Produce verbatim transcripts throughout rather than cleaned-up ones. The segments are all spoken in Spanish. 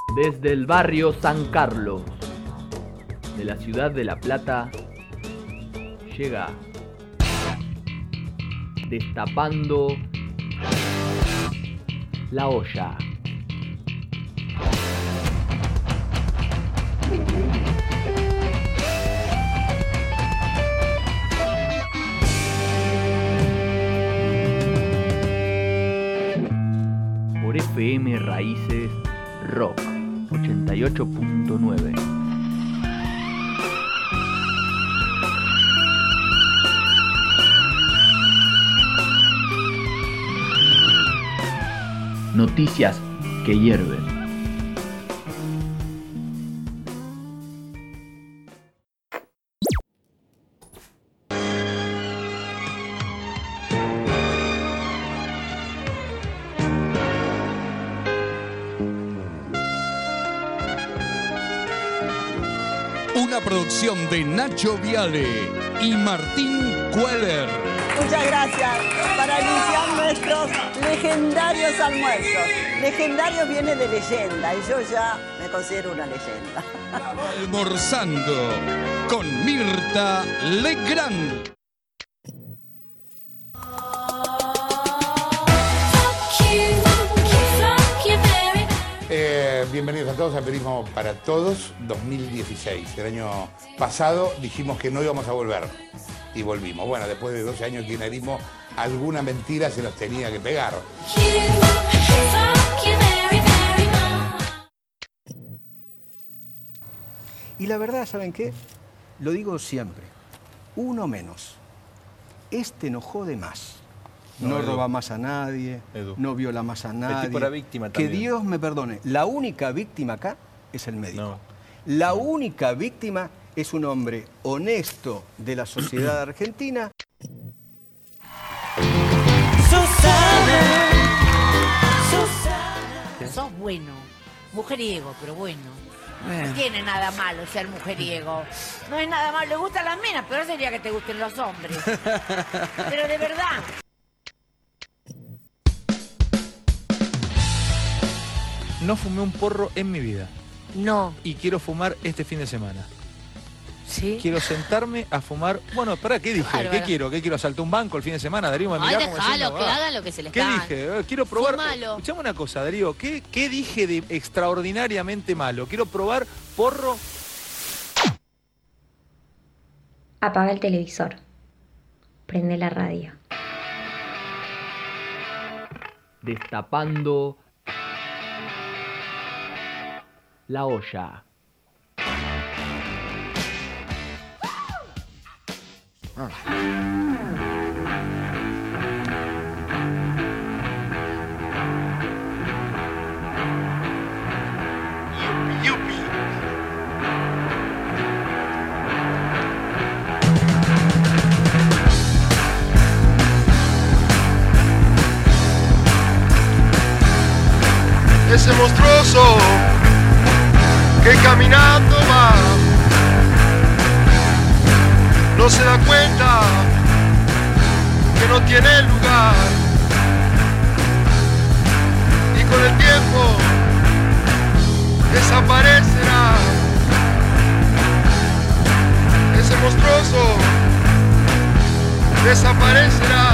Desde el barrio San Carlos de la ciudad de La Plata llega Destapando la Olla. Por F M Raíces Rock ochenta y ocho punto nueve. Noticias que hierven. Una producción de Nacho Viale y Martín Queller. Muchas gracias. Para iniciar nuestros legendarios almuerzos. Legendarios viene de leyenda y yo ya me considero una leyenda. Almorzando con Mirta Legrand. Eh, bienvenidos a todos a Periodismo para Todos dos mil dieciséis. El año pasado dijimos que no íbamos a volver y volvimos. Bueno, después de doce años de kirchnerismo, alguna mentira se nos tenía que pegar. Y la verdad, ¿saben qué? Lo digo siempre, uno menos. Este no jode más. No, No, roba más a nadie, Edu. no viola más a nadie. El tipo era víctima Que también. Dios me perdone, la única víctima acá es el médico. No. La única víctima es un hombre honesto de la sociedad argentina. Susana, Susana. Sos bueno, mujeriego, pero bueno. No tiene nada malo ser mujeriego. No es nada malo, le gustan las minas, pero sería que te gusten los hombres. Pero de verdad. No fumé un porro en mi vida No. y quiero fumar este fin de semana. ¿Sí? Quiero sentarme a fumar. Bueno, ¿para qué dije? Bárbaro. ¿Qué quiero? ¿Qué quiero? ¿Saltar un banco el fin de semana? Darío me Ay, mirá como dejalo, diciendo, que "Ah". hagan lo que se les ¿Qué cante. dije? Eh, Quiero probar. Fumalo. Escuchame una cosa, Darío. ¿Qué, ¿Qué dije de extraordinariamente malo? Quiero probar porro. Apaga el televisor. Prende la radio. Destapando la Olla. Ese monstruoso que caminando va, no se da cuenta que no tiene lugar, y con el tiempo desaparecerá. Ese monstruoso desaparecerá.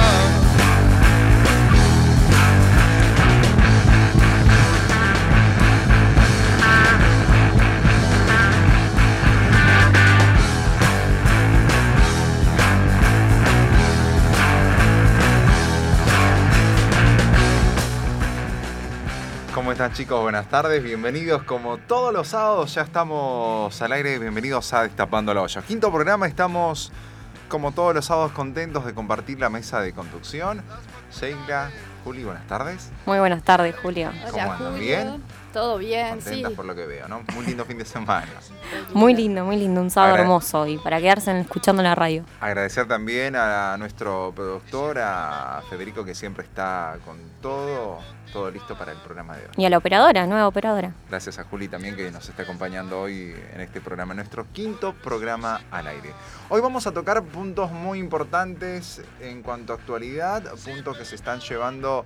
¿Cómo están, chicos? Buenas tardes, bienvenidos. Como todos los sábados ya estamos al aire, bienvenidos a Destapando la Olla. Quinto programa, estamos como todos los sábados contentos de compartir la mesa de conducción. Sheila, Juli, buenas tardes. Muy buenas tardes, Julio. ¿Cómo andan? ¿Bien? Todo bien, Contentas por lo que veo, ¿no? Muy lindo fin de semana. Muy lindo, muy lindo, un sábado Agra- hermoso y para quedarse en- escuchando la radio. Agradecer también a nuestro productor, a Federico, que siempre está con todo, todo listo para el programa de hoy. Y a la operadora, nueva operadora. Gracias a Juli también, que nos está acompañando hoy en este programa, nuestro quinto programa al aire. Hoy vamos a tocar puntos muy importantes en cuanto a actualidad, puntos que se están llevando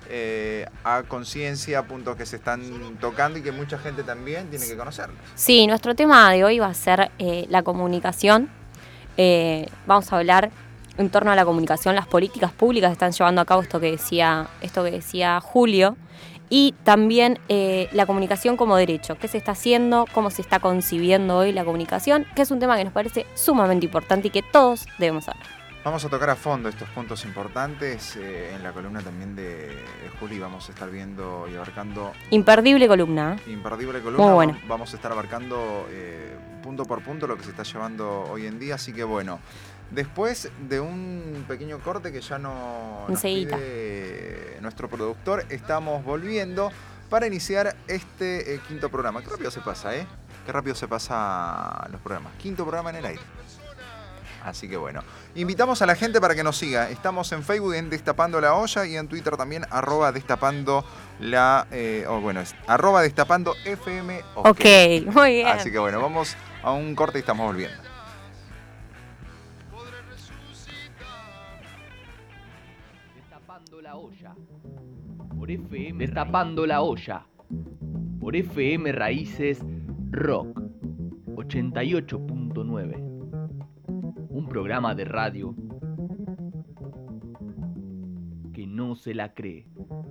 eh, a conciencia, puntos que se están tocando y que mucha gente también tiene que conocerlos. Sí, nuestro tema de hoy va a ser eh, la comunicación. Eh, vamos a hablar en torno a la comunicación, las políticas públicas que están llevando a cabo esto que decía, esto que decía Julio, y también eh, la comunicación como derecho, qué se está haciendo, cómo se está concibiendo hoy la comunicación, que es un tema que nos parece sumamente importante y que todos debemos saber. Vamos a tocar a fondo estos puntos importantes. Eh, en la columna también de, de Juli vamos a estar viendo y abarcando... Imperdible columna. Imperdible columna. Muy bueno. Vamos a estar abarcando eh, punto por punto lo que se está llevando hoy en día. Así que bueno, después de un pequeño corte que ya no nos pide nuestro productor, estamos volviendo para iniciar este eh, quinto programa. Qué rápido se pasa, ¿eh? Qué rápido se pasa los programas. Quinto programa en el aire. Así que bueno, invitamos a la gente para que nos siga. Estamos en Facebook en Destapando la Olla y en Twitter también, arroba Destapando la... Eh, oh, bueno, es arroba Destapando F M. Ok, okay, muy bien. Así que bueno, vamos a un corte y estamos volviendo. Destapando la Olla. Por F M... Destapando la Olla. Por F M Raíces Rock. ochenta y ocho punto nueve. Un programa de radio que no se la cree.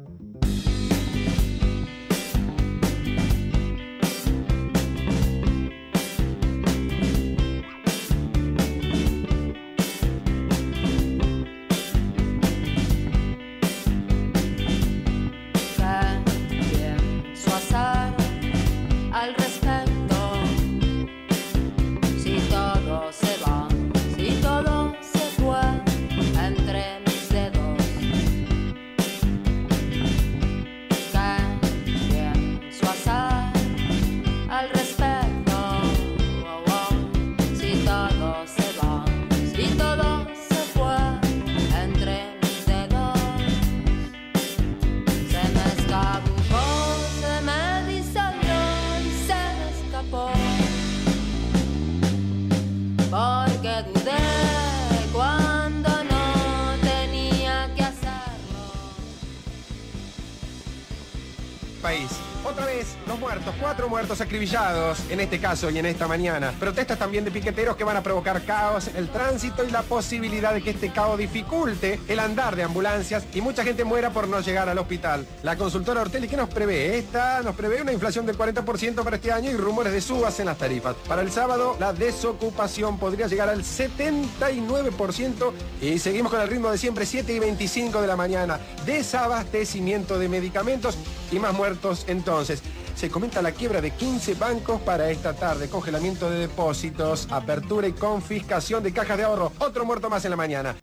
Cuatro muertos acribillados, en este caso y en esta mañana. Protestas también de piqueteros que van a provocar caos en el tránsito y la posibilidad de que este caos dificulte el andar de ambulancias y mucha gente muera por no llegar al hospital. La consultora Ortelli, ¿qué nos prevé? Esta nos prevé una inflación del cuarenta por ciento para este año y rumores de subas en las tarifas. Para el sábado, la desocupación podría llegar al setenta y nueve por ciento y seguimos con el ritmo de siempre, siete y veinticinco de la mañana. Desabastecimiento de medicamentos y más muertos entonces. Se comenta la quiebra de quince bancos para esta tarde, congelamiento de depósitos, apertura y confiscación de cajas de ahorro. Otro muerto más en la mañana.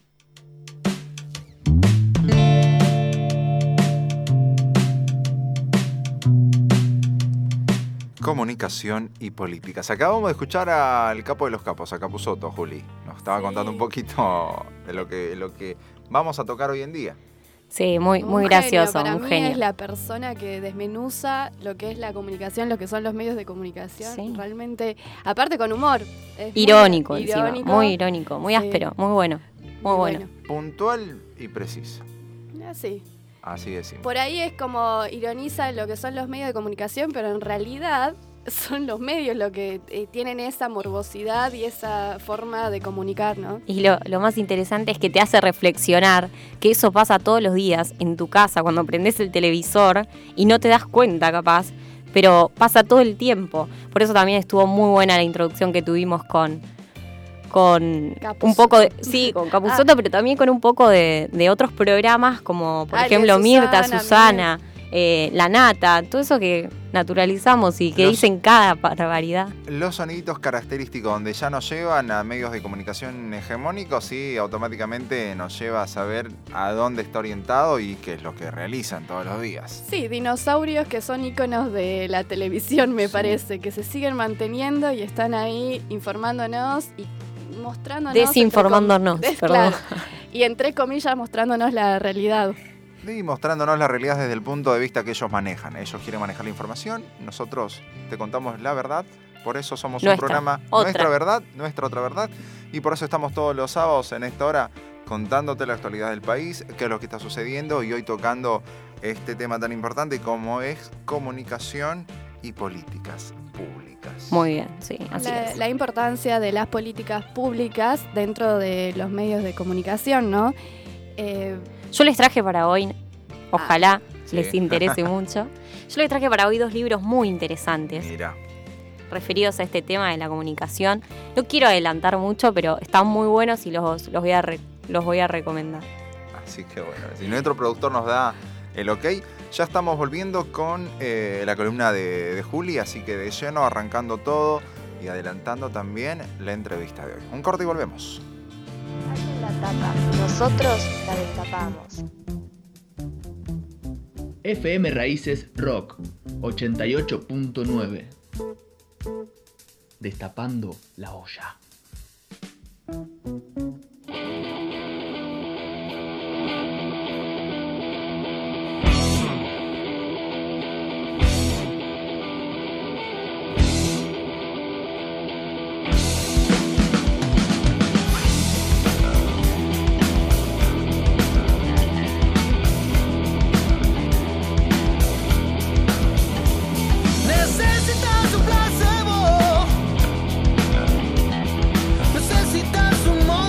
Comunicación y políticas. Acabamos de escuchar al capo de los capos, a Capusotto, Juli. Nos estaba sí. contando un poquito de lo que, lo que vamos a tocar hoy en día. Sí, muy, muy un gracioso, genio. Para un mí genio. Es la persona que desmenuza lo que es la comunicación, lo que son los medios de comunicación. Sí. Realmente, aparte con humor. Es irónico, muy encima, irónico. Muy irónico, muy sí. áspero, muy bueno. Muy, muy bueno. bueno. Puntual y preciso. Así. Así decimos. Por ahí es como ironiza lo que son los medios de comunicación, pero en realidad son los medios los que eh, tienen esa morbosidad y esa forma de comunicar, ¿no? Y lo, lo más interesante es que te hace reflexionar que eso pasa todos los días en tu casa cuando prendes el televisor y no te das cuenta capaz, pero pasa todo el tiempo. Por eso también estuvo muy buena la introducción que tuvimos con con Capusotto. un poco de, sí, con Capusotto, ah. pero también con un poco de, de otros programas como por Ale, ejemplo Susana, Mirta, Susana, eh, La Nata, todo eso que naturalizamos y que los, dicen cada barbaridad. Los soniditos característicos donde ya nos llevan a medios de comunicación hegemónicos y automáticamente nos lleva a saber a dónde está orientado y qué es lo que realizan todos los días. Sí, dinosaurios que son íconos de la televisión, me sí. parece, que se siguen manteniendo y están ahí informándonos y mostrándonos... Desinformándonos, entre, perdón. Claro, y entre comillas mostrándonos la realidad. Y mostrándonos la realidad desde el punto de vista que ellos manejan. Ellos quieren manejar la información, nosotros te contamos la verdad, por eso somos nuestra, un programa otra. Nuestra Verdad, Nuestra Otra Verdad, y por eso estamos todos los sábados en esta hora contándote la actualidad del país, qué es lo que está sucediendo y hoy tocando este tema tan importante como es comunicación y políticas públicas. Muy bien, sí, así la, es. La importancia de las políticas públicas dentro de los medios de comunicación, ¿no? Eh, Yo les traje para hoy, ojalá sí. les interese mucho, yo les traje para hoy dos libros muy interesantes. Mira. Referidos a este tema de la comunicación. No quiero adelantar mucho, pero están muy buenos y los, los, voy, a re, los voy a recomendar. Así que bueno, si nuestro productor nos da el ok, ya estamos volviendo con eh, la columna de, de Juli, así que de lleno arrancando todo y adelantando también la entrevista de hoy. Un corte y volvemos. Alguien la tapa, nosotros la destapamos. F M Raíces Rock ochenta y ocho punto nueve. Destapando la olla. Necesitas un placebo, necesitas un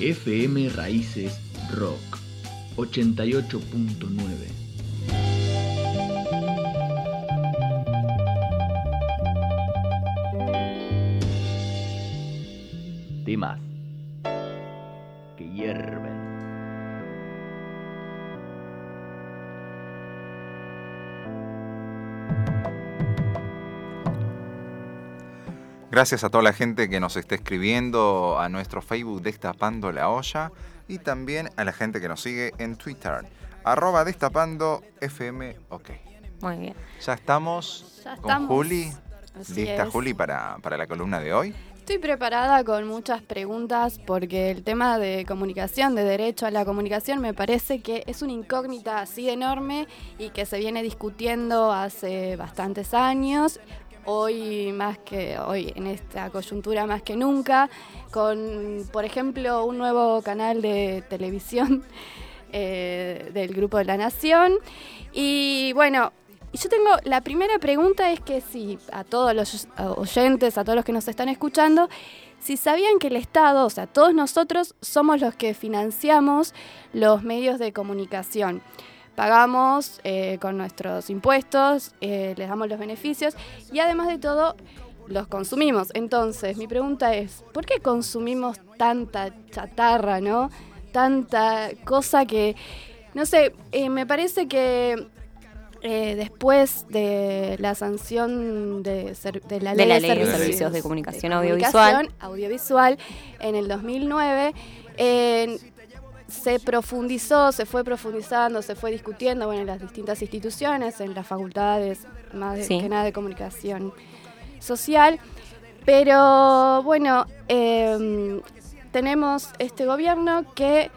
F M Raíces Rock ochenta y ocho punto nueve. Temas que hierven. Gracias a toda la gente que nos está escribiendo a nuestro Facebook Destapando la Olla y también a la gente que nos sigue en Twitter, arroba Destapando F M OK. Muy bien. Ya estamos Ya con estamos. Juli. Así ¿Lista, es. Juli, para, para la columna de hoy? Estoy preparada con muchas preguntas porque el tema de comunicación, de derecho a la comunicación, me parece que es una incógnita así de enorme y que se viene discutiendo hace bastantes años. Hoy más que hoy, en esta coyuntura más que nunca, con, por ejemplo, un nuevo canal de televisión eh, del Grupo de la Nación. Y bueno, yo tengo, la primera pregunta es que si a todos los oyentes, a todos los que nos están escuchando, si sabían que el Estado, o sea, todos nosotros somos los que financiamos los medios de comunicación. Pagamos eh, con nuestros impuestos, eh, les damos los beneficios y además de todo los consumimos. Entonces, mi pregunta es, ¿por qué consumimos tanta chatarra, no? Tanta cosa que, no sé, eh, me parece que eh, después de la sanción de, ser, de la de ley la de, ley de servicios, servicios de comunicación de audiovisual, comunicación audiovisual en el dos mil nueve, eh, se profundizó, se fue profundizando, se fue discutiendo, bueno, en las distintas instituciones, en las facultades, más de, Sí. que nada de comunicación social. Pero bueno, eh, tenemos este gobierno que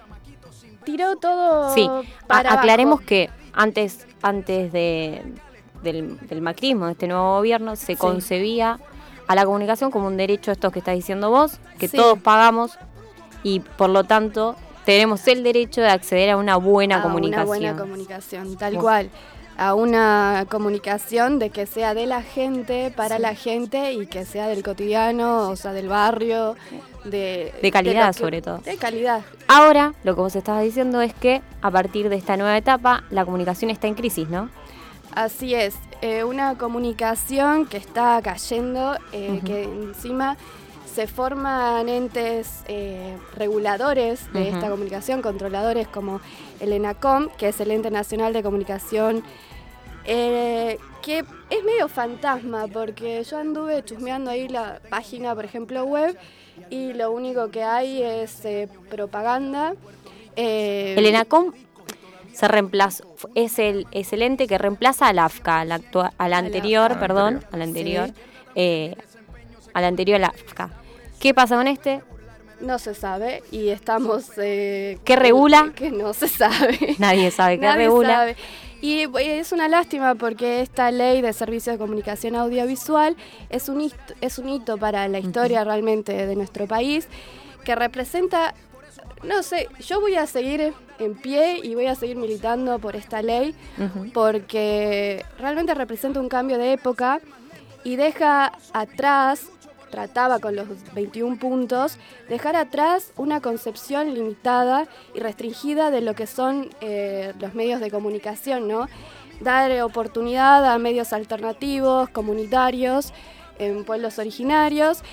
tiró todo Sí, para A- aclaremos abajo. que antes, antes de, del, del macrismo, de este nuevo gobierno, se Sí. concebía a la comunicación como un derecho, estos que estás diciendo vos, que Sí. todos pagamos y por lo tanto tenemos el derecho de acceder a una buena a comunicación. una buena comunicación, tal Vos- cual. A una comunicación de que sea de la gente, para la gente y que sea del cotidiano, o sea, del barrio, de... De calidad, lo que- sobre todo. De calidad. Ahora, lo que vos estabas diciendo es que a partir de esta nueva etapa, la comunicación está en crisis, ¿no? Así es, eh, una comunicación que está cayendo, eh, Ujú. que encima se forman entes eh, reguladores de Ujú. esta comunicación, controladores como el ENACOM, que es el Ente Nacional de Comunicación, eh, que es medio fantasma, porque yo anduve chusmeando ahí la página, por ejemplo, web, y lo único que hay es eh, propaganda. eh, El ENACOM se reemplazó, es el, es el ente que reemplaza al AFCA, al, actua- al anterior, AFCA. perdón, Anterior. al anterior, Sí. eh, al anterior al AFCA. ¿Qué pasa con este? No se sabe y estamos... Eh, ¿Qué regula? Que no se sabe. Nadie sabe qué Nadie regula. sabe. Y eh, es una lástima porque esta ley de servicios de comunicación audiovisual es un hito, es un hito para la historia realmente de nuestro país, que representa, no sé, yo voy a seguir en pie y voy a seguir militando por esta ley Ujú. porque realmente representa un cambio de época y deja atrás, trataba con los veintiún puntos, dejar atrás una concepción limitada y restringida de lo que son eh, los medios de comunicación, ¿no? Dar oportunidad a medios alternativos, comunitarios, en pueblos originarios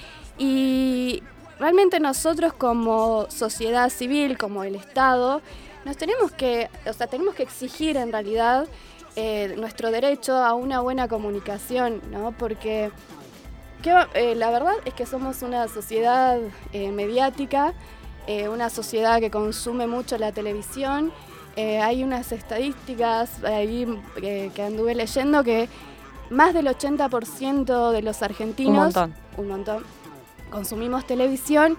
y realmente nosotros como sociedad civil, como el Estado, nos tenemos que, o sea, tenemos que exigir en realidad eh, nuestro derecho a una buena comunicación, ¿no? Porque que, eh, la verdad es que somos una sociedad eh, mediática, eh, una sociedad que consume mucho la televisión. Eh, hay unas estadísticas ahí eh, que anduve leyendo que más del ochenta por ciento de los argentinos, Un montón. un montón, consumimos televisión.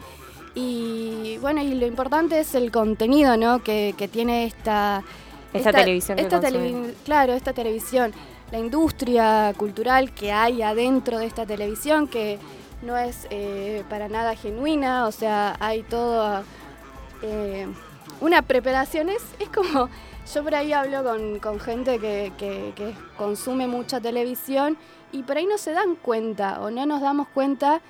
Y bueno, y lo importante es el contenido, ¿no? que, que tiene esta, Esta televisión que esta consumimos. televi- Claro, esta televisión. La industria cultural que hay adentro de esta televisión, que no es eh, para nada genuina, o sea, hay toda eh, una preparación. Es, es como, yo por ahí hablo con, con gente que, que, que consume mucha televisión y por ahí no se dan cuenta o no nos damos cuenta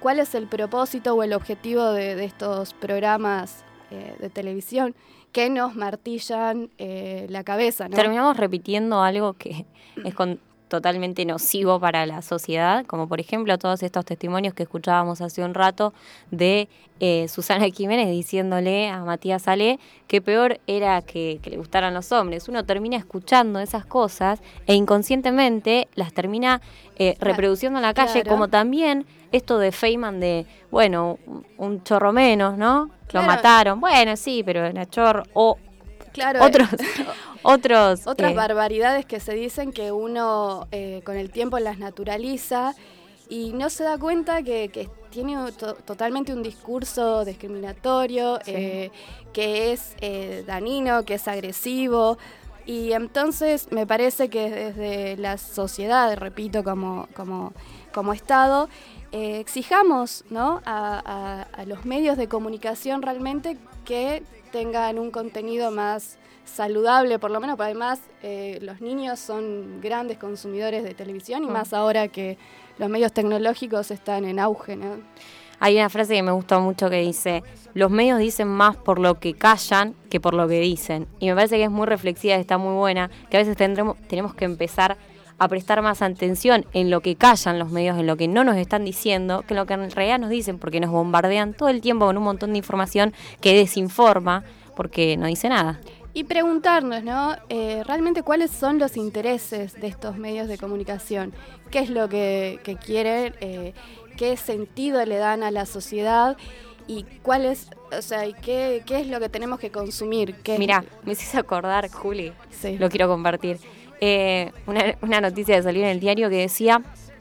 cuál es el propósito o el objetivo de, de estos programas eh, de televisión que nos martillan eh, la cabeza, ¿no? Terminamos repitiendo algo que es con, totalmente nocivo para la sociedad, como por ejemplo todos estos testimonios que escuchábamos hace un rato de eh, Susana Jiménez diciéndole a Matías Ale que peor era que, que le gustaran los hombres. Uno termina escuchando esas cosas e inconscientemente las termina eh, reproduciendo en la calle, claro. como también esto de Feynman de, bueno, un chorro menos, ¿no? Claro. Lo mataron. Bueno, sí, pero era chorro. O claro, otros, otros otras eh, barbaridades que se dicen que uno eh, con el tiempo las naturaliza y no se da cuenta que, que tiene to- totalmente un discurso discriminatorio, Sí. eh, que es eh, dañino, que es agresivo. Y entonces me parece que desde la sociedad, repito, como, como, como Estado, eh, exijamos, ¿no? a, a, a los medios de comunicación realmente que tengan un contenido más saludable, por lo menos, pero además eh, los niños son grandes consumidores de televisión y Mm. más ahora que los medios tecnológicos están en auge, ¿no? Hay una frase que me gustó mucho que dice, los medios dicen más por lo que callan que por lo que dicen. Y me parece que es muy reflexiva y está muy buena, que a veces tendremos, tenemos que empezar a prestar más atención en lo que callan los medios, en lo que no nos están diciendo, que en lo que en realidad nos dicen, porque nos bombardean todo el tiempo con un montón de información que desinforma, porque no dice nada. Y preguntarnos, ¿no? Eh, realmente cuáles son los intereses de estos medios de comunicación, qué es lo que, que quieren, eh, qué sentido le dan a la sociedad y cuál es, o sea, y qué, qué es lo que tenemos que consumir. Qué Mirá, me hiciste acordar, Juli, Sí. lo quiero compartir. Eh, una, una noticia que salió en el diario que decía,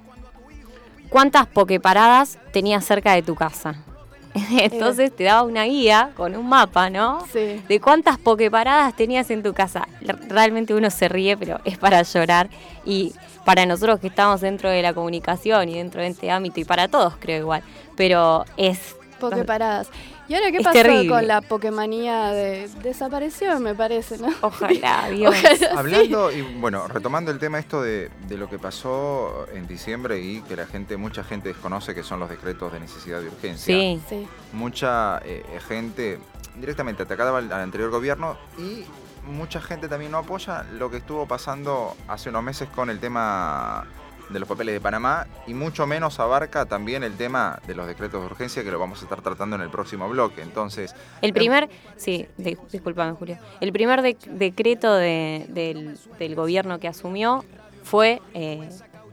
¿cuántas pokeparadas tenías cerca de tu casa? Entonces te daba una guía con un mapa, ¿no? Sí. De cuántas pokeparadas tenías en tu casa. Realmente uno se ríe, pero es para llorar. Y para nosotros que estamos dentro de la comunicación y dentro de este ámbito, y para todos creo igual, pero es... Pokeparadas. ¿Y ahora qué Es pasó terrible. con la Pokemanía? De, desapareció, me parece, ¿no? Ojalá, Dios. Ojalá, Hablando, y bueno, retomando el tema esto de, de lo que pasó en diciembre y que la gente, mucha gente desconoce, que son los decretos de necesidad de urgencia. Sí. Sí. Mucha eh, gente directamente atacada al, al anterior gobierno y mucha gente también no apoya lo que estuvo pasando hace unos meses con el tema de los papeles de Panamá y mucho menos abarca también el tema de los decretos de urgencia que lo vamos a estar tratando en el próximo bloque. Entonces, El primer, sí, de, discúlpame Julio, el primer de- decreto de- del, del gobierno que asumió fue eh,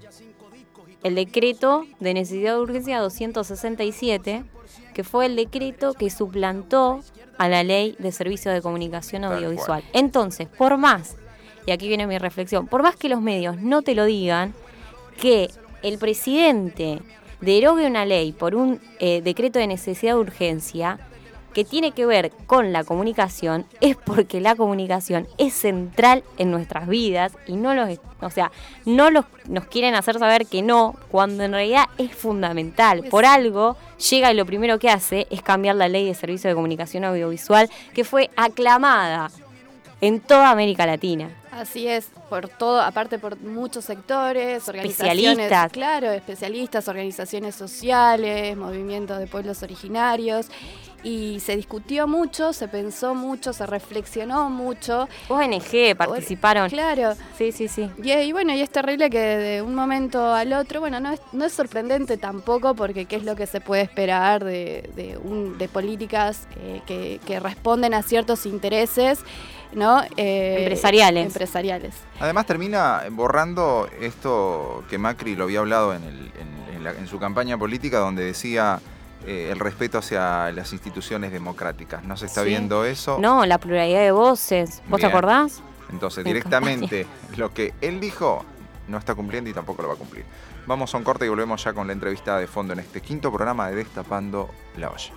el decreto de necesidad de urgencia doscientos sesenta y siete, que fue el decreto que suplantó a la ley de servicios de comunicación Tal audiovisual. Entonces, por más, y aquí viene mi reflexión, por más que los medios no te lo digan, que el presidente derogue una ley por un eh, decreto de necesidad de urgencia que tiene que ver con la comunicación, es porque la comunicación es central en nuestras vidas y no los, o sea, no los, nos quieren hacer saber que no, cuando en realidad es fundamental. Por algo llega y lo primero que hace es cambiar la ley de servicio de comunicación audiovisual, que fue aclamada en toda América Latina. Así es, por todo, aparte por muchos sectores, organizaciones, Especialistas. claro, especialistas, organizaciones sociales, movimientos de pueblos originarios, y se discutió mucho, se pensó mucho, se reflexionó mucho. O N G participaron. Claro. Sí, sí, sí. Y, y bueno, y es terrible que de un momento al otro, bueno, no es, no es sorprendente tampoco, porque qué es lo que se puede esperar de, de, un, de políticas eh, que, que responden a ciertos intereses, ¿no? Eh, Empresariales. Empresariales. además termina borrando esto que Macri lo había hablado en, el, en, en la- en su campaña política, donde decía eh, el respeto hacia las instituciones democráticas. No se está Sí. viendo eso. No, la pluralidad de voces. ¿Vos te Bien. acordás? Entonces, En directamente lo que él dijo no está cumpliendo y tampoco lo va a cumplir. Vamos a un corte y volvemos ya con la entrevista de fondo en este quinto programa de Destapando la Olla.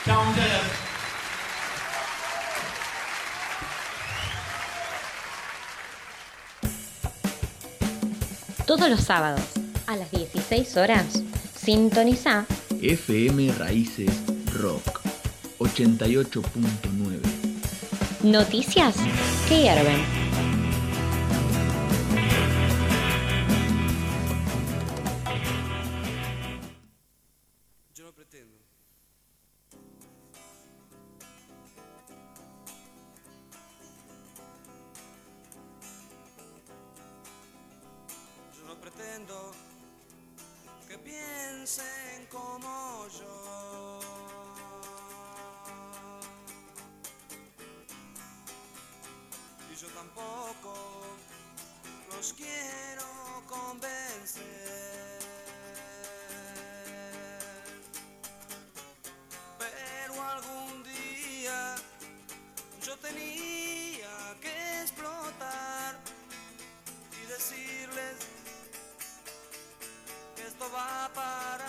Todos los sábados, a las dieciséis horas, sintoniza F M Raíces Rock ochenta y ocho punto nueve. Noticias que hierven. Yo no pretendo. Yo no pretendo que piensen como yo. Y yo tampoco los quiero convencer. Pero algún día yo tenía que explotar y decirles que esto va para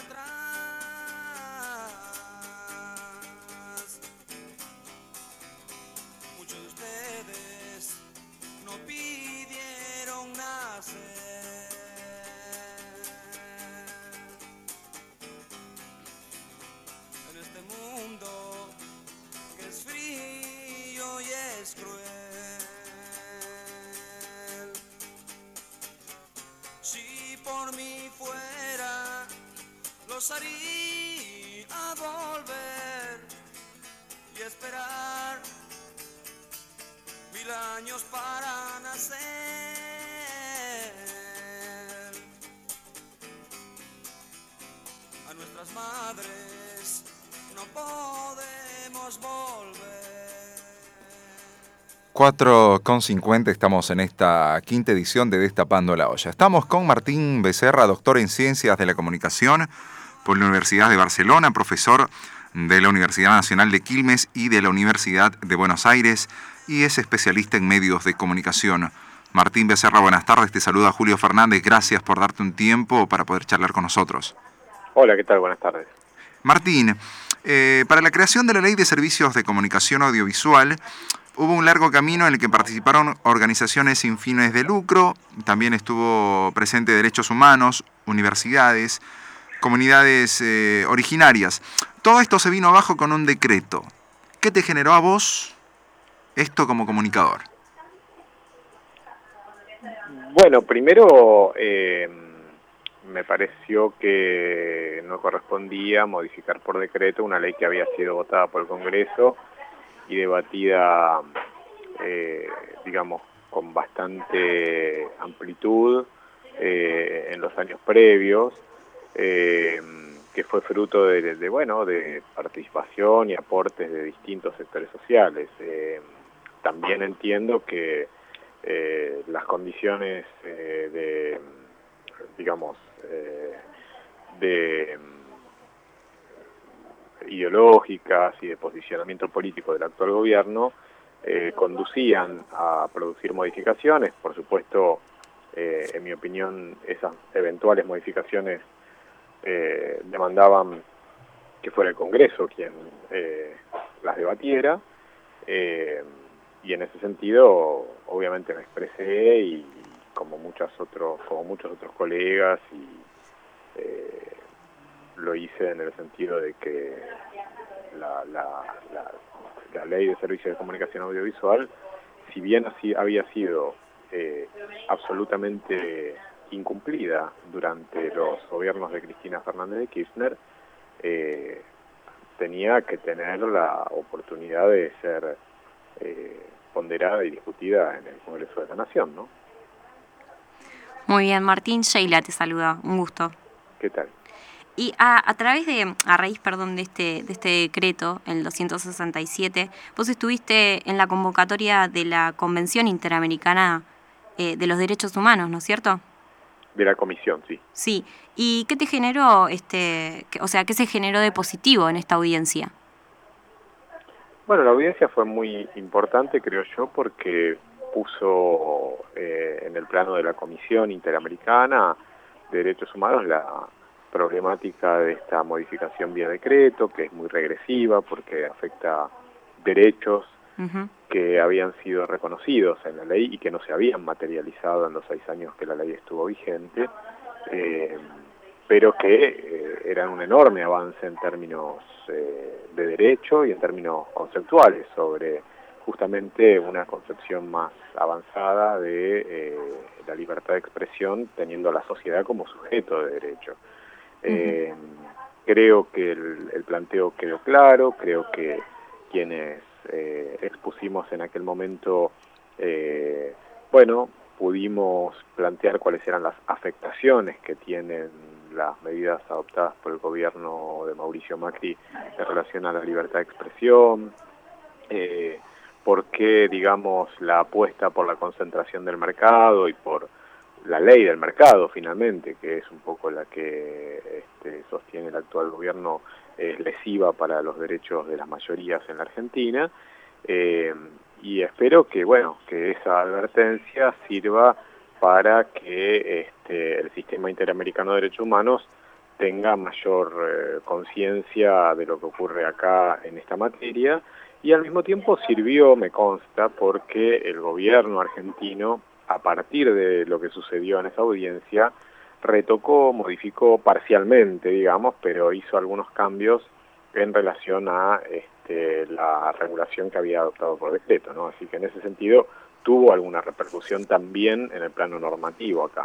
atrás. Muchos de ustedes no pidieron nacer. En este mundo que es frío y es cruel. Si por mí fuera, los haría volver y esperar mil años para nacer. A nuestras madres no podemos volver. cuatro con cincuenta, estamos en esta quinta edición de Destapando la Olla. Estamos con Martín Becerra, doctor en Ciencias de la Comunicación por la Universidad de Barcelona, profesor de la Universidad Nacional de Quilmes y de la Universidad de Buenos Aires, y es especialista en medios de comunicación. Martín Becerra, buenas tardes, te saluda Julio Fernández, gracias por darte un tiempo para poder charlar con nosotros. Hola, ¿qué tal? Buenas tardes. Martín, eh, para la creación de la Ley de Servicios de Comunicación Audiovisual, hubo un largo camino en el que participaron organizaciones sin fines de lucro, también estuvo presente derechos humanos, universidades, comunidades eh, originarias. Todo esto se vino abajo con un decreto. ¿Qué te generó a vos esto como comunicador? Bueno, primero eh, me pareció que no correspondía modificar por decreto una ley que había sido votada por el Congreso y debatida, eh, digamos, con bastante amplitud eh, en los años previos, eh, que fue fruto de, de, bueno, de participación y aportes de distintos sectores sociales. Eh, también entiendo que eh, las condiciones eh, de, digamos, eh, de ideológicas y de posicionamiento político del actual gobierno eh, conducían a producir modificaciones. Por supuesto, eh, en mi opinión, esas eventuales modificaciones eh, demandaban que fuera el Congreso quien eh, las debatiera, eh, y en ese sentido obviamente me expresé y como muchos otros, como muchos otros colegas, y eh, lo hice en el sentido de que la, la, la, la Ley de Servicios de Comunicación Audiovisual, si bien así había sido eh, absolutamente incumplida durante los gobiernos de Cristina Fernández de Kirchner, eh, tenía que tener la oportunidad de ser eh, ponderada y discutida en el Congreso de la Nación, ¿no? Muy bien, Martín. Sheila te saluda, un gusto. ¿Qué tal? Y a, a través de, a raíz, perdón, de este, de este decreto, el doscientos sesenta y siete, vos estuviste en la convocatoria de la Convención Interamericana eh, de los Derechos Humanos, ¿no es cierto? De la comisión, sí. Sí. ¿Y qué te generó, este, que, o sea, qué se generó de positivo en esta audiencia? Bueno, la audiencia fue muy importante, creo yo, porque puso eh, en el plano de la Comisión Interamericana de Derechos Humanos la, problemática de esta modificación vía decreto, que es muy regresiva porque afecta derechos Ujú. que habían sido reconocidos en la ley y que no se habían materializado en los seis años que la ley estuvo vigente, eh, pero que eh, eran un enorme avance en términos eh, de derecho y en términos conceptuales sobre justamente una concepción más avanzada de eh, la libertad de expresión, teniendo a la sociedad como sujeto de derecho. Eh, creo que el, el planteo quedó claro, creo que quienes eh, expusimos en aquel momento, eh, bueno, pudimos plantear cuáles eran las afectaciones que tienen las medidas adoptadas por el gobierno de Mauricio Macri en relación a la libertad de expresión, eh, por qué, digamos, la apuesta por la concentración del mercado y por la ley del mercado, finalmente, que es un poco la que este, sostiene el actual gobierno, es lesiva para los derechos de las mayorías en la Argentina, eh, y espero que, bueno, que esa advertencia sirva para que este, el Sistema Interamericano de Derechos Humanos tenga mayor eh, conciencia de lo que ocurre acá en esta materia, y al mismo tiempo sirvió, me consta, porque el gobierno argentino, a partir de lo que sucedió en esa audiencia, retocó, modificó parcialmente, digamos, pero hizo algunos cambios en relación a este, la regulación que había adoptado por decreto, ¿no? Así que en ese sentido tuvo alguna repercusión también en el plano normativo acá.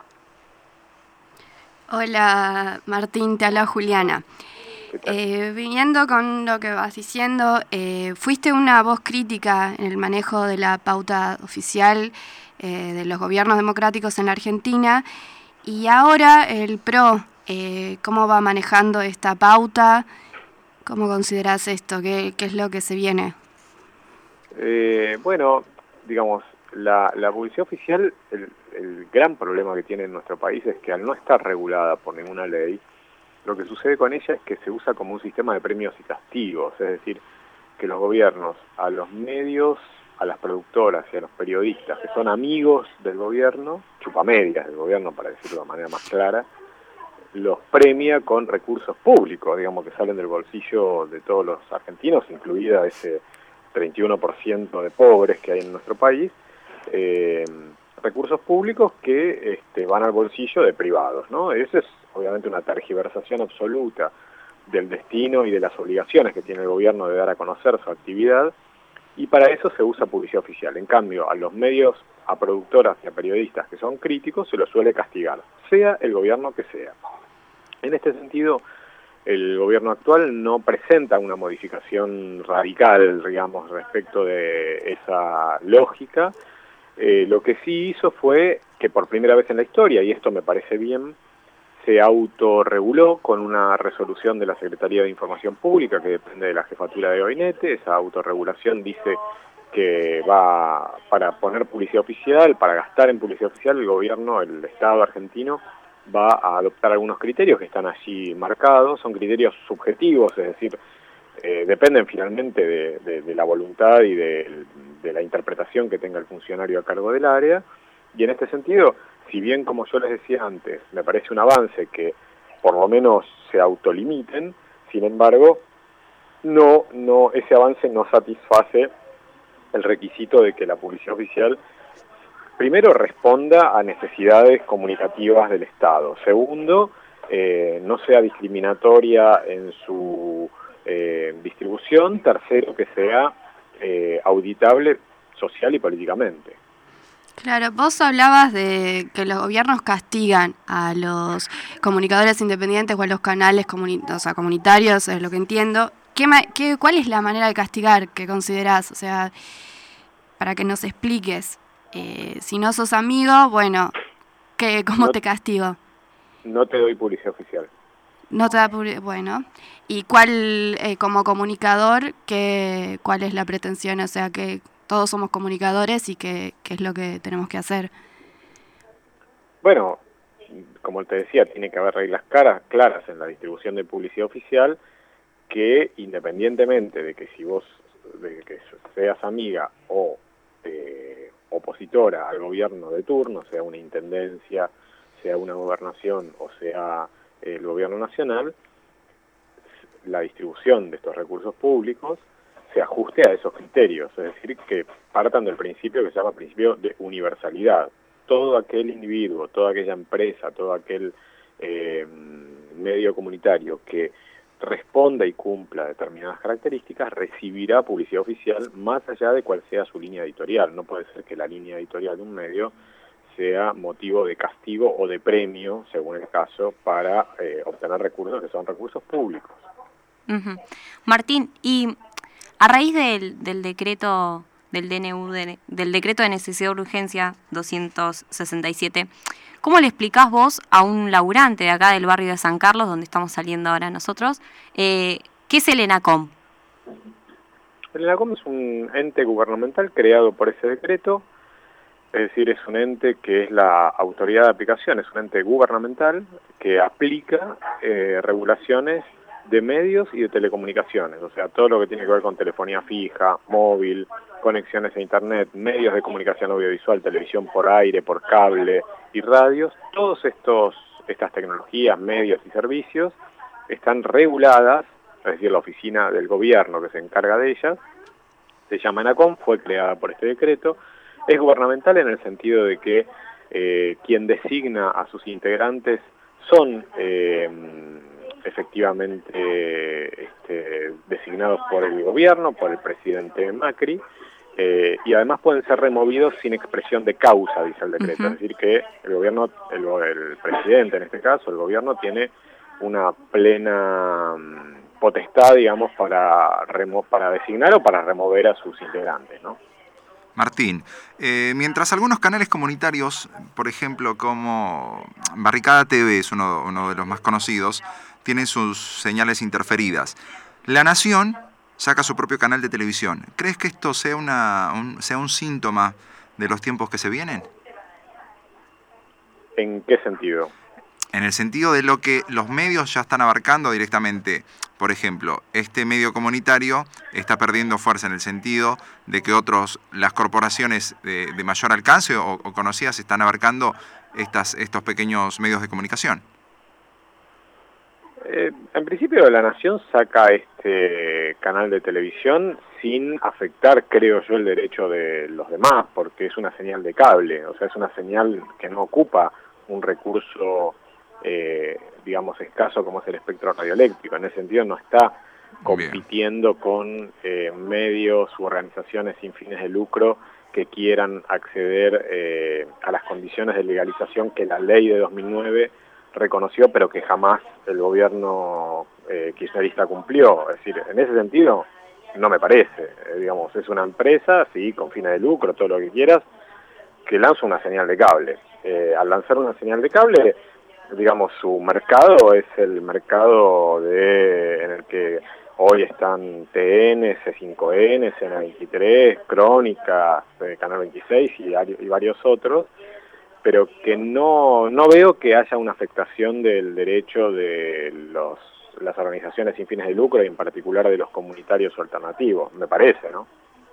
Hola Martín, te habla Juliana. Eh, viniendo con lo que vas diciendo, eh, fuiste una voz crítica en el manejo de la pauta oficial eh, de los gobiernos democráticos en la Argentina, y ahora el P R O, eh, ¿cómo va manejando esta pauta? ¿Cómo considerás esto? ¿Qué, qué es lo que se viene? Eh, bueno, digamos, la, la publicidad oficial, el, el gran problema que tiene en nuestro país es que al no estar regulada por ninguna ley, lo que sucede con ella es que se usa como un sistema de premios y castigos, es decir, que los gobiernos a los medios, a las productoras y a los periodistas que son amigos del gobierno, chupamedias del gobierno para decirlo de manera más clara, los premia con recursos públicos, digamos, que salen del bolsillo de todos los argentinos, incluida ese treinta y uno por ciento de pobres que hay en nuestro país, eh, recursos públicos que este, van al bolsillo de privados, ¿no? Eso es obviamente una tergiversación absoluta del destino y de las obligaciones que tiene el gobierno de dar a conocer su actividad, y para eso se usa publicidad oficial. En cambio, a los medios, a productoras y a periodistas que son críticos se los suele castigar, sea el gobierno que sea. En este sentido, el gobierno actual no presenta una modificación radical, digamos, respecto de esa lógica. Eh, lo que sí hizo fue que por primera vez en la historia, y esto me parece bien, se autorreguló con una resolución de la Secretaría de Información Pública que depende de la jefatura de gabinete. Esa autorregulación dice que va para poner publicidad oficial, para gastar en publicidad oficial, el gobierno, el Estado argentino, va a adoptar algunos criterios que están allí marcados. Son criterios subjetivos, es decir, eh, dependen finalmente de, de, de la voluntad y de, de la interpretación que tenga el funcionario a cargo del área, y en este sentido, si bien, como yo les decía antes, me parece un avance que por lo menos se autolimiten, sin embargo, no, no, ese avance no satisface el requisito de que la publicidad oficial, primero, responda a necesidades comunicativas del Estado. Segundo, eh, no sea discriminatoria en su eh, distribución. Tercero, que sea eh, auditable social y políticamente. Claro, vos hablabas de que los gobiernos castigan a los comunicadores independientes o a los canales comuni- o sea, comunitarios, es lo que entiendo. ¿Qué, ma- qué, ¿Cuál es la manera de castigar que considerás? O sea, para que nos expliques. Eh, si no sos amigo, bueno, ¿qué, ¿cómo no, te castigo? No te doy publicidad oficial. No te da publicidad, bueno. ¿Y cuál, eh, como comunicador, qué, cuál es la pretensión? O sea, que todos somos comunicadores y qué, qué es lo que tenemos que hacer. Bueno, como te decía, tiene que haber reglas claras, claras en la distribución de publicidad oficial, que independientemente de que si vos de que seas amiga o eh, opositora al gobierno de turno, sea una intendencia, sea una gobernación o sea el gobierno nacional, la distribución de estos recursos públicos se ajuste a esos criterios, es decir, que partan del principio que se llama principio de universalidad. Todo aquel individuo, toda aquella empresa, todo aquel eh, medio comunitario que responda y cumpla determinadas características recibirá publicidad oficial más allá de cuál sea su línea editorial. No puede ser que la línea editorial de un medio sea motivo de castigo o de premio, según el caso, para eh, obtener recursos que son recursos públicos. Uh-huh. Martín, y a raíz del, del decreto del D N U, de, del decreto de necesidad de urgencia doscientos sesenta y siete, ¿cómo le explicás vos a un laburante de acá del barrio de San Carlos, donde estamos saliendo ahora nosotros, eh, qué es el ENACOM? El ENACOM es un ente gubernamental creado por ese decreto, es decir, es un ente que es la autoridad de aplicación, es un ente gubernamental que aplica eh, regulaciones de medios y de telecomunicaciones, o sea, todo lo que tiene que ver con telefonía fija, móvil, conexiones a internet, medios de comunicación audiovisual, televisión por aire, por cable y radios, todos estos estas tecnologías, medios y servicios están reguladas, es decir, la oficina del gobierno que se encarga de ellas, se llama ENACOM, fue creada por este decreto, es gubernamental en el sentido de que eh, quien designa a sus integrantes son eh, efectivamente este, designados por el gobierno, por el presidente Macri, eh, y además pueden ser removidos sin expresión de causa, dice el decreto. Uh-huh. Es decir, que el gobierno, el, el presidente en este caso, el gobierno tiene una plena potestad, digamos, para, remo para designar o para remover a sus integrantes, ¿no? Martín, eh, mientras algunos canales comunitarios, por ejemplo, como Barricada T V es uno, uno de los más conocidos, tienen sus señales interferidas, La Nación saca su propio canal de televisión. ¿Crees que esto sea, una, un, sea un síntoma de los tiempos que se vienen? ¿En qué sentido? En el sentido de lo que los medios ya están abarcando directamente. Por ejemplo, este medio comunitario está perdiendo fuerza en el sentido de que otros, las corporaciones de, de mayor alcance o, o conocidas están abarcando estas, estos pequeños medios de comunicación. Eh, en principio La Nación saca este canal de televisión sin afectar, creo yo, el derecho de los demás, porque es una señal de cable, o sea, es una señal que no ocupa un recurso Eh, digamos, escaso como es el espectro radioeléctrico. En ese sentido no está compitiendo Bien. con eh, medios u organizaciones sin fines de lucro que quieran acceder eh, a las condiciones de legalización que la ley de dos mil nueve reconoció, pero que jamás el gobierno eh, kirchnerista cumplió. Es decir, en ese sentido no me parece. Eh, digamos, es una empresa, sí, con fines de lucro, todo lo que quieras, que lanza una señal de cable. Eh, al lanzar una señal de cable, digamos, su mercado es el mercado de en el que hoy están T N, C cinco N, C N veintitrés, Crónica, Canal veintiséis y, y varios otros, pero que no, no veo que haya una afectación del derecho de los, las organizaciones sin fines de lucro y en particular de los comunitarios o alternativos, me parece, ¿no?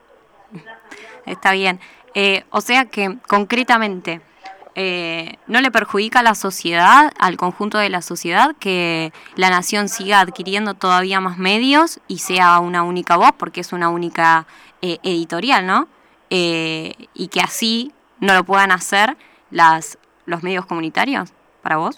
Está bien. Eh, o sea que, concretamente, Eh, ¿no le perjudica a la sociedad, al conjunto de la sociedad, que La Nación siga adquiriendo todavía más medios y sea una única voz, porque es una única eh, editorial, ¿no? Eh, y que así no lo puedan hacer las los medios comunitarios, para vos?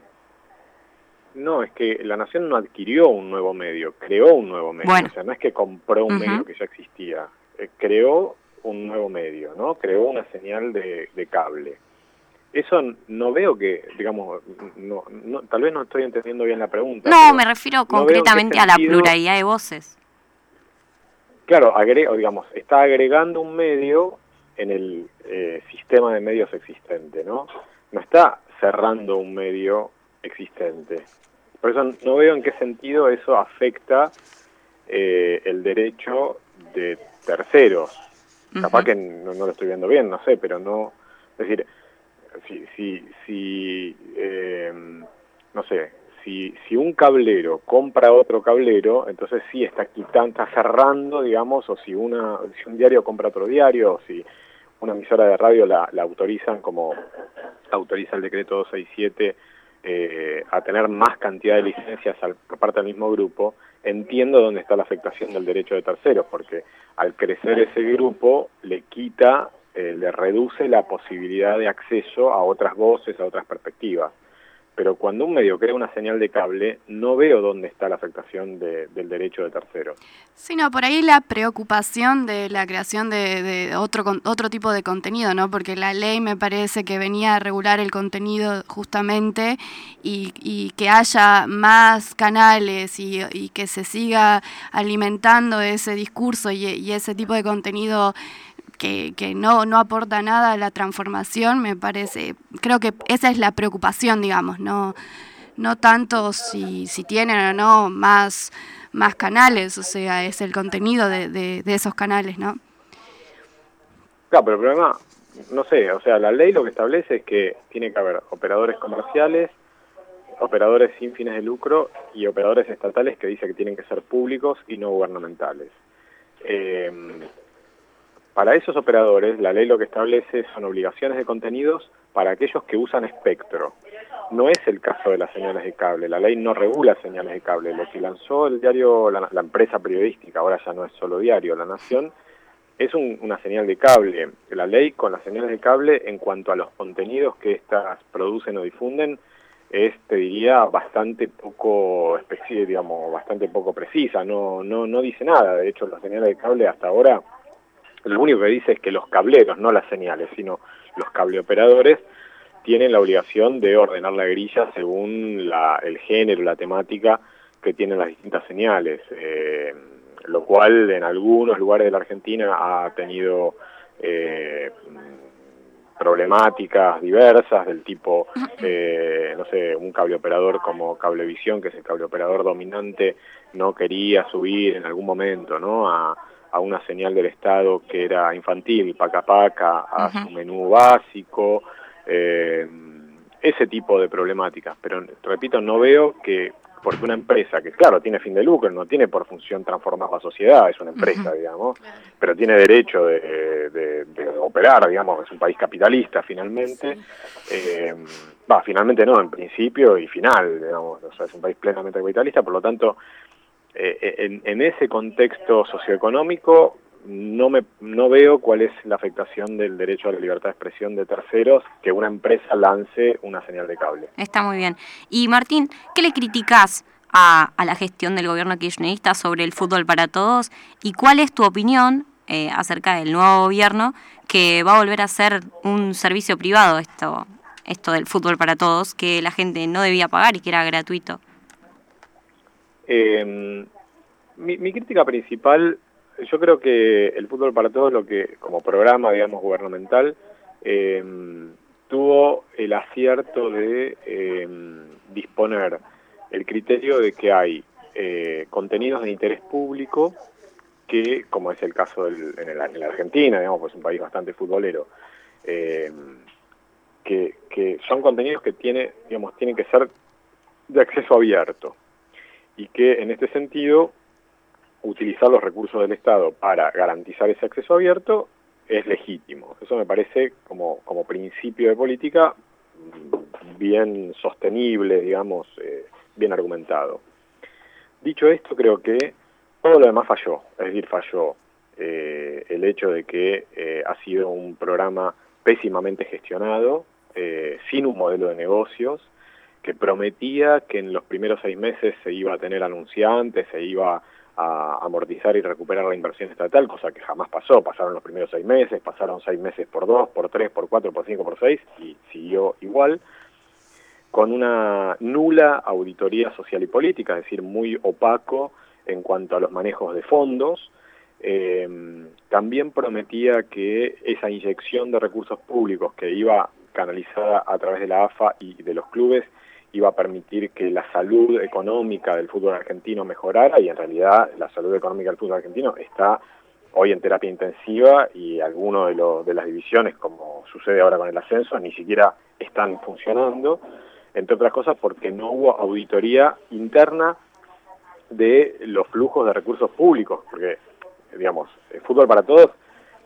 No, es que La Nación no adquirió un nuevo medio, creó un nuevo medio. Bueno. O sea, no es que compró un uh-huh. medio que ya existía, eh, creó un nuevo medio, ¿no? Creó una señal de, de cable. Eso no veo que, digamos, no, no, tal vez no estoy entendiendo bien la pregunta. No, me refiero no concretamente a la pluralidad de voces. Claro, agrega, digamos, está agregando un medio en el eh, sistema de medios existente, ¿no? No está cerrando un medio existente. Por eso no veo en qué sentido eso afecta eh, el derecho de terceros. Uh-huh. Capaz que no, no lo estoy viendo bien, no sé, pero no... Es decir... Si, si, si eh, no sé, si, si un cablero compra otro cablero, entonces sí está quitando, está cerrando, digamos, o si, una, si un diario compra otro diario, o si una emisora de radio la, la autorizan, como autoriza el decreto doscientos sesenta y siete, eh, a tener más cantidad de licencias al, por parte del mismo grupo, entiendo dónde está la afectación del derecho de terceros, porque al crecer ese grupo le quita, eh, le reduce la posibilidad de acceso a otras voces, a otras perspectivas. Pero cuando un medio crea una señal de cable, no veo dónde está la afectación de, del derecho de terceros. Sí, no, por ahí la preocupación de la creación de, de otro otro tipo de contenido, ¿no? Porque la ley me parece que venía a regular el contenido justamente y, y que haya más canales y, y que se siga alimentando ese discurso y, y ese tipo de contenido que, que no, no aporta nada a la transformación, me parece, creo que esa es la preocupación, digamos, no, no tanto si, si tienen o no más, más canales, o sea, es el contenido de, de, de esos canales, ¿no? Claro, pero el problema, no sé, o sea, la ley lo que establece es que tiene que haber operadores comerciales, operadores sin fines de lucro y operadores estatales que dice que tienen que ser públicos y no gubernamentales. Eh, Para esos operadores, la ley lo que establece son obligaciones de contenidos para aquellos que usan espectro. No es el caso de las señales de cable. La ley no regula señales de cable. Lo que lanzó el diario, la, la empresa periodística, ahora ya no es solo diario, La Nación, es un, una señal de cable. La ley con las señales de cable, en cuanto a los contenidos que éstas producen o difunden, es, te diría, bastante poco específica, digamos, bastante poco precisa. No, no, no dice nada. De hecho, las señales de cable hasta ahora, lo único que dice es que los cableros, no las señales, sino los cableoperadores, tienen la obligación de ordenar la grilla según la, el género, la temática que tienen las distintas señales, eh, lo cual en algunos lugares de la Argentina ha tenido eh, problemáticas diversas del tipo, eh, no sé, un cableoperador como Cablevisión, que es el cableoperador dominante, no quería subir en algún momento, ¿no?, a a una señal del Estado que era infantil, paca paca, a uh-huh. su menú básico, eh, ese tipo de problemáticas. Pero, repito, no veo que, porque una empresa que, claro, tiene fin de lucro, no tiene por función transformar la sociedad, es una empresa, uh-huh. digamos, pero tiene derecho de, de, de operar, digamos, es un país capitalista, finalmente. Sí. Eh, va, finalmente no, en principio y final, digamos, o sea, es un país plenamente capitalista, por lo tanto, Eh, en, en ese contexto socioeconómico no me no veo cuál es la afectación del derecho a la libertad de expresión de terceros que una empresa lance una señal de cable. Está muy bien. Y Martín, ¿qué le criticás a, a la gestión del gobierno kirchnerista sobre el fútbol para todos? ¿Y cuál es tu opinión eh, acerca del nuevo gobierno que va a volver a ser un servicio privado, esto, esto del fútbol para todos, que la gente no debía pagar y que era gratuito? Eh, mi, mi crítica principal, yo creo que el fútbol para todos, lo que como programa, digamos, gubernamental, eh, tuvo el acierto de eh, disponer el criterio de que hay eh, contenidos de interés público que, como es el caso del, en, el, en la Argentina, digamos, pues es un país bastante futbolero, eh, que, que son contenidos que tiene, digamos, tienen que ser de acceso abierto. Y que en este sentido utilizar los recursos del Estado para garantizar ese acceso abierto es legítimo. Eso me parece como, como principio de política bien sostenible, digamos, eh, bien argumentado. Dicho esto, creo que todo lo demás falló, es decir, falló eh, el hecho de que eh, ha sido un programa pésimamente gestionado, eh, sin un modelo de negocios, que prometía que en los primeros seis meses se iba a tener anunciantes, se iba a amortizar y recuperar la inversión estatal, cosa que jamás pasó. Pasaron los primeros seis meses, pasaron seis meses por dos, por tres, por cuatro, por cinco, por seis, y siguió igual, con una nula auditoría social y política, es decir, muy opaco en cuanto a los manejos de fondos. Eh, también prometía que esa inyección de recursos públicos que iba canalizada a través de la A F A y de los clubes iba a permitir que la salud económica del fútbol argentino mejorara, y en realidad la salud económica del fútbol argentino está hoy en terapia intensiva, y algunas de, lo, de las divisiones, como sucede ahora con el ascenso, ni siquiera están funcionando, entre otras cosas porque no hubo auditoría interna de los flujos de recursos públicos, porque, digamos, el fútbol para todos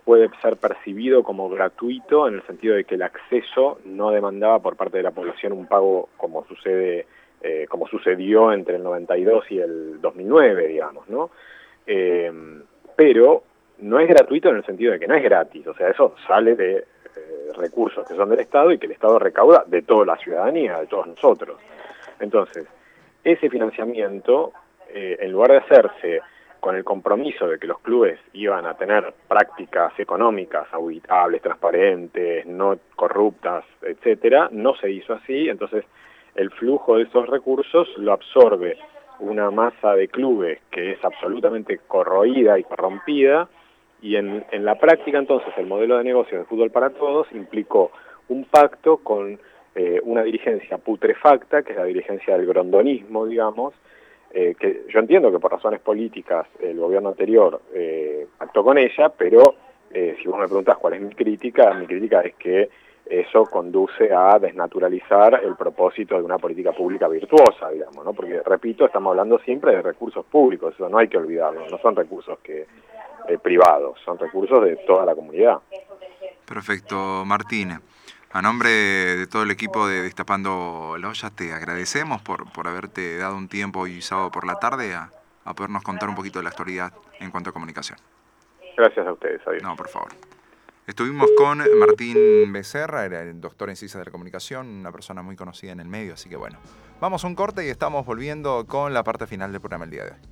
puede ser percibido como gratuito en el sentido de que el acceso no demandaba por parte de la población un pago como sucede eh, como sucedió entre el noventa y dos y el dos mil nueve, digamos, ¿no? Eh, pero no es gratuito en el sentido de que no es gratis, o sea, eso sale de eh, recursos que son del Estado y que el Estado recauda de toda la ciudadanía, de todos nosotros. Entonces, ese financiamiento, eh, en lugar de hacerse con el compromiso de que los clubes iban a tener prácticas económicas auditables, transparentes, no corruptas, etcétera, no se hizo así. Entonces el flujo de esos recursos lo absorbe una masa de clubes que es absolutamente corroída y corrompida, y en, en la práctica entonces el modelo de negocio de Fútbol para Todos implicó un pacto con eh, una dirigencia putrefacta, que es la dirigencia del grondonismo, digamos, Eh, que yo entiendo que por razones políticas el gobierno anterior eh, pactó con ella, pero eh, si vos me preguntás cuál es mi crítica, mi crítica es que eso conduce a desnaturalizar el propósito de una política pública virtuosa, digamos, ¿no? Porque, repito, estamos hablando siempre de recursos públicos, eso no hay que olvidarlo, no son recursos que eh, privados, son recursos de toda la comunidad. Perfecto, Martín. A nombre de todo el equipo de Destapando la Olla, te agradecemos por, por haberte dado un tiempo hoy sábado por la tarde a, a podernos contar un poquito de la actualidad en cuanto a comunicación. Gracias a ustedes, adiós. No, por favor. Estuvimos con Martín Becerra, era el doctor en Ciencias de la Comunicación, una persona muy conocida en el medio, así que bueno. Vamos a un corte y estamos volviendo con la parte final del programa el día de hoy.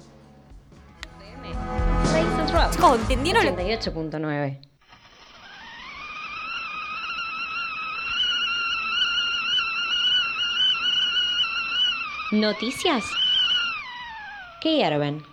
Chicos, ¿entendieron? ochenta y ocho punto nueve. Noticias que hierven.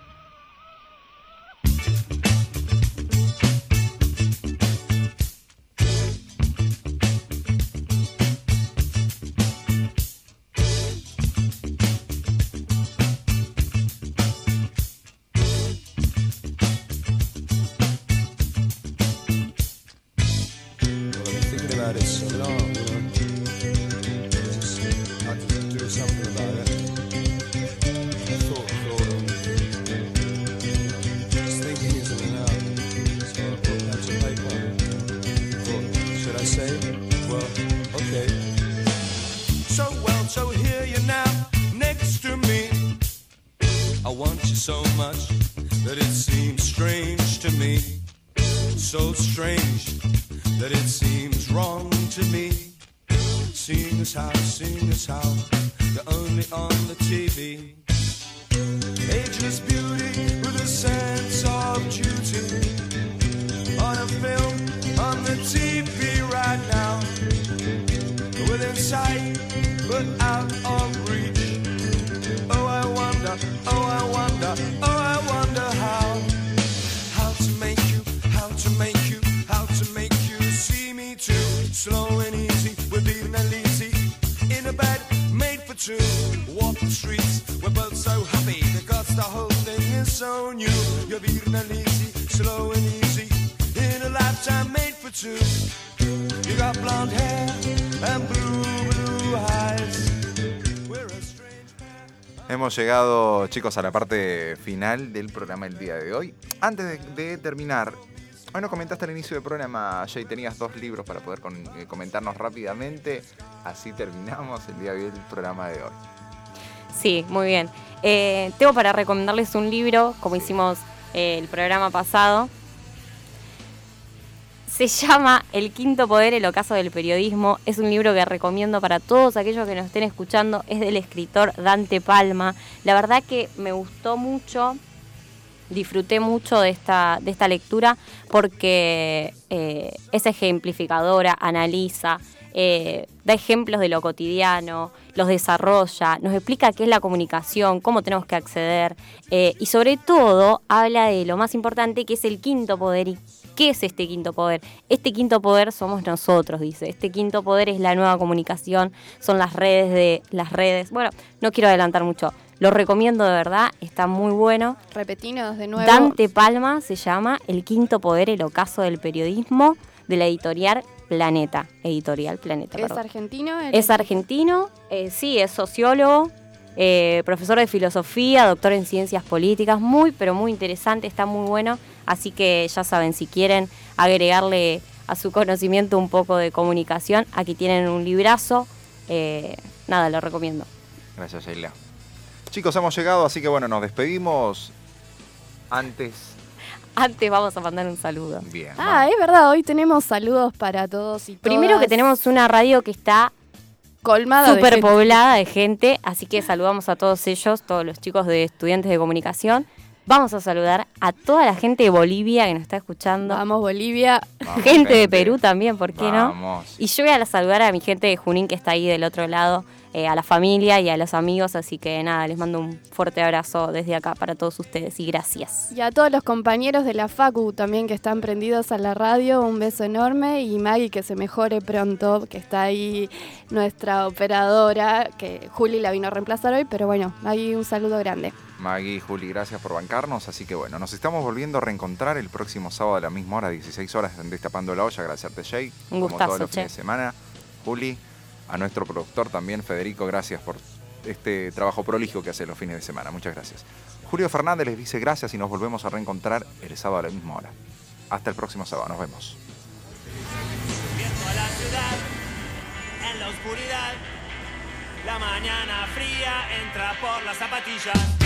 So much that it seems strange to me, so strange that it seems wrong to me. Seeing as how, seeing as how, you're only on the T V. Ageless beauty with a sense of duty, on a film, on the T V right now, within sight but out of reach. Oh, I wonder, oh, I wonder, oh, I wonder how, how to make you, how to make you, how to make you see me too. Slow and easy, we're being uneasy, in a bed made for two. Walk the streets, we're both so happy, because the whole thing is so new. You're being uneasy, slow and easy, in a lifetime made for two. You got blonde hair and blue, blue eyes. Hemos llegado, chicos, a la parte final del programa del día de hoy. Antes de, de terminar, bueno, comentaste al inicio del programa, Jay, tenías dos libros para poder con, eh, comentarnos rápidamente. Así terminamos el día de hoy el programa de hoy. Sí, muy bien. Eh, tengo para recomendarles un libro, como hicimos eh, el programa pasado. Se llama El Quinto Poder, el ocaso del periodismo. Es un libro que recomiendo para todos aquellos que nos estén escuchando. Es del escritor Dante Palma. La verdad que me gustó mucho, disfruté mucho de esta, de esta lectura porque eh, es ejemplificadora, analiza, eh, da ejemplos de lo cotidiano, los desarrolla, nos explica qué es la comunicación, cómo tenemos que acceder eh, y sobre todo habla de lo más importante, que es el quinto poder. ¿Y qué es este quinto poder? Este quinto poder somos nosotros, dice. Este quinto poder es la nueva comunicación, son las redes de las redes. Bueno, no quiero adelantar mucho. Lo recomiendo de verdad, está muy bueno. Repetinos de nuevo. Dante Palma se llama El Quinto Poder, el ocaso del periodismo, de la editorial Planeta. Editorial Planeta, ¿Es perdón. argentino? El... Es argentino, eh, sí, es sociólogo, eh, profesor de filosofía, doctor en ciencias políticas, muy, pero muy interesante, está muy bueno. Así que ya saben, si quieren agregarle a su conocimiento un poco de comunicación, aquí tienen un librazo. Eh, nada, lo recomiendo. Gracias, Sheila. Chicos, hemos llegado, así que bueno, nos despedimos. Antes... Antes vamos a mandar un saludo. Bien. Ah, es verdad, hoy tenemos saludos para todos y todas. Primero que tenemos una radio que está colmada súper de poblada de gente, así que saludamos a todos ellos, todos los chicos de estudiantes de comunicación. Vamos a saludar a toda la gente de Bolivia que nos está escuchando. Vamos, Bolivia. Vamos, gente, gente de Perú también, ¿por qué Vamos. no? Y yo voy a saludar a mi gente de Junín que está ahí del otro lado, eh, a la familia y a los amigos, así que nada, les mando un fuerte abrazo desde acá para todos ustedes y gracias. Y a todos los compañeros de la Facu también que están prendidos a la radio, un beso enorme, y Maggie que se mejore pronto, que está ahí nuestra operadora, que Juli la vino a reemplazar hoy, pero bueno, Maggie, un saludo grande. Maggie y Juli, gracias por bancarnos, así que bueno, nos estamos volviendo a reencontrar el próximo sábado a la misma hora, dieciséis horas, en Destapando la Olla. Agradecerte, Jay, un como gustazo, todos los che. fines de semana. Juli, a nuestro productor también, Federico, gracias por este trabajo prolijo que hace los fines de semana. Muchas gracias. Julio Fernández les dice gracias y nos volvemos a reencontrar el sábado a la misma hora. Hasta el próximo sábado, nos vemos. A la ciudad, en la oscuridad, la mañana fría entra por las zapatillas.